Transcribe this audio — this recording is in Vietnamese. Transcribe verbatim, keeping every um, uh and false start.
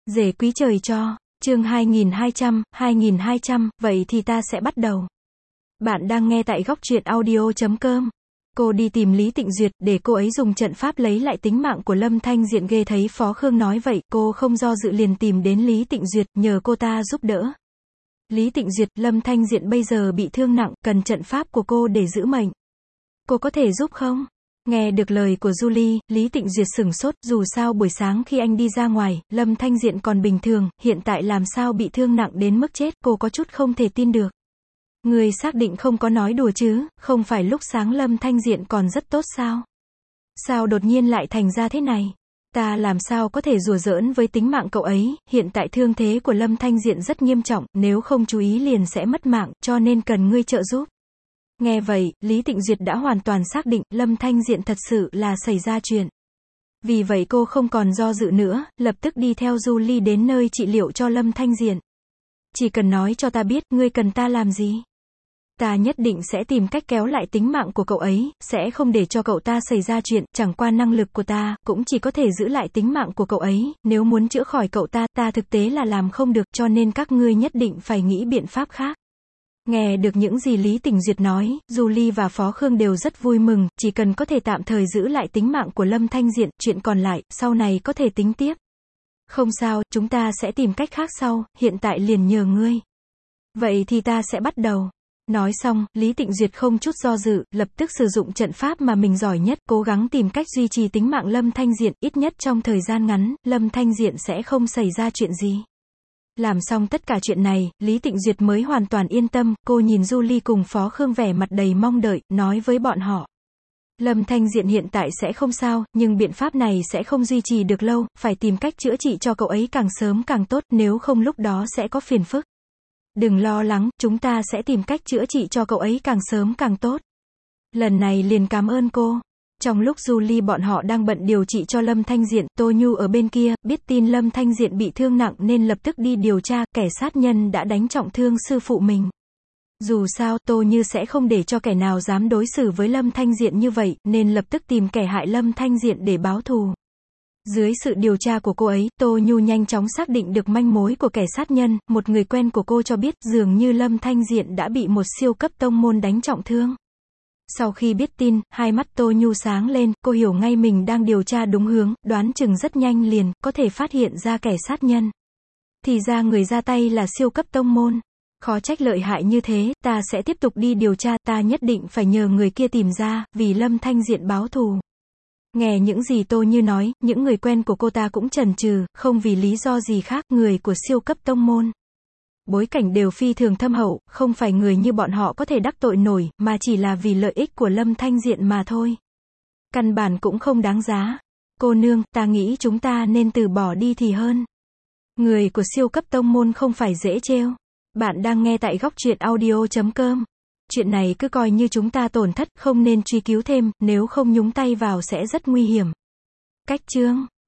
Rể quý trời cho, chương hai nghìn hai trăm, hai nghìn hai trăm, vậy thì ta sẽ bắt đầu. Bạn đang nghe tại góc truyện audio chấm com. Cô đi tìm Lý Tịnh Duyệt, để cô ấy dùng trận pháp lấy lại tính mạng của Lâm Thanh Diện. Ghê thấy Phó Khương nói vậy, cô không do dự liền tìm đến Lý Tịnh Duyệt, nhờ cô ta giúp đỡ. Lý Tịnh Duyệt, Lâm Thanh Diện bây giờ bị thương nặng, cần trận pháp của cô để giữ mệnh. Cô có thể giúp không? Nghe được lời của Julie, Lý Tịnh Duyệt sửng sốt, dù sao buổi sáng khi anh đi ra ngoài, Lâm Thanh Diện còn bình thường, hiện tại làm sao bị thương nặng đến mức chết, cô có chút không thể tin được. Người xác định không có nói đùa chứ, không phải lúc sáng Lâm Thanh Diện còn rất tốt sao? Sao đột nhiên lại thành ra thế này? Ta làm sao có thể đùa giỡn với tính mạng cậu ấy, hiện tại thương thế của Lâm Thanh Diện rất nghiêm trọng, nếu không chú ý liền sẽ mất mạng, cho nên cần ngươi trợ giúp. Nghe vậy, Lý Tịnh Duyệt đã hoàn toàn xác định, Lâm Thanh Diện thật sự là xảy ra chuyện. Vì vậy cô không còn do dự nữa, lập tức đi theo Julie đến nơi trị liệu cho Lâm Thanh Diện. Chỉ cần nói cho ta biết, ngươi cần ta làm gì? Ta nhất định sẽ tìm cách kéo lại tính mạng của cậu ấy, sẽ không để cho cậu ta xảy ra chuyện, chẳng qua năng lực của ta, cũng chỉ có thể giữ lại tính mạng của cậu ấy, nếu muốn chữa khỏi cậu ta, ta thực tế là làm không được, cho nên các ngươi nhất định phải nghĩ biện pháp khác. Nghe được những gì Lý Tịnh Duyệt nói, Julie và Phó Khương đều rất vui mừng, chỉ cần có thể tạm thời giữ lại tính mạng của Lâm Thanh Diện, chuyện còn lại, sau này có thể tính tiếp. Không sao, chúng ta sẽ tìm cách khác sau, hiện tại liền nhờ ngươi. Vậy thì ta sẽ bắt đầu. Nói xong, Lý Tịnh Duyệt không chút do dự, lập tức sử dụng trận pháp mà mình giỏi nhất, cố gắng tìm cách duy trì tính mạng Lâm Thanh Diện, ít nhất trong thời gian ngắn, Lâm Thanh Diện sẽ không xảy ra chuyện gì. Làm xong tất cả chuyện này, Lý Tịnh Duyệt mới hoàn toàn yên tâm, cô nhìn Julie cùng Phó Khương vẻ mặt đầy mong đợi, nói với bọn họ. Lâm Thanh Diện hiện tại sẽ không sao, nhưng biện pháp này sẽ không duy trì được lâu, phải tìm cách chữa trị cho cậu ấy càng sớm càng tốt, nếu không lúc đó sẽ có phiền phức. Đừng lo lắng, chúng ta sẽ tìm cách chữa trị cho cậu ấy càng sớm càng tốt. Lần này liền cảm ơn cô. Trong lúc Julie bọn họ đang bận điều trị cho Lâm Thanh Diện, Tô Nhu ở bên kia, biết tin Lâm Thanh Diện bị thương nặng nên lập tức đi điều tra, kẻ sát nhân đã đánh trọng thương sư phụ mình. Dù sao, Tô Như sẽ không để cho kẻ nào dám đối xử với Lâm Thanh Diện như vậy, nên lập tức tìm kẻ hại Lâm Thanh Diện để báo thù. Dưới sự điều tra của cô ấy, Tô Nhu nhanh chóng xác định được manh mối của kẻ sát nhân, một người quen của cô cho biết, dường như Lâm Thanh Diện đã bị một siêu cấp tông môn đánh trọng thương. Sau khi biết tin, hai mắt Tô Nhu sáng lên, cô hiểu ngay mình đang điều tra đúng hướng, đoán chừng rất nhanh liền, có thể phát hiện ra kẻ sát nhân. Thì ra người ra tay là siêu cấp tông môn. Khó trách lợi hại như thế, ta sẽ tiếp tục đi điều tra, ta nhất định phải nhờ người kia tìm ra, vì Lâm Thanh Diện báo thù. Nghe những gì Tô Như nói, những người quen của cô ta cũng chần chừ, không vì lý do gì khác, người của siêu cấp tông môn. Bối cảnh đều phi thường thâm hậu, không phải người như bọn họ có thể đắc tội nổi, mà chỉ là vì lợi ích của Lâm Thanh Diện mà thôi. Căn bản cũng không đáng giá. Cô nương, ta nghĩ chúng ta nên từ bỏ đi thì hơn. Người của siêu cấp tông môn không phải dễ trêu. Bạn đang nghe tại góc truyện audio chấm com. Chuyện này cứ coi như chúng ta tổn thất, không nên truy cứu thêm, nếu không nhúng tay vào sẽ rất nguy hiểm. Cách chương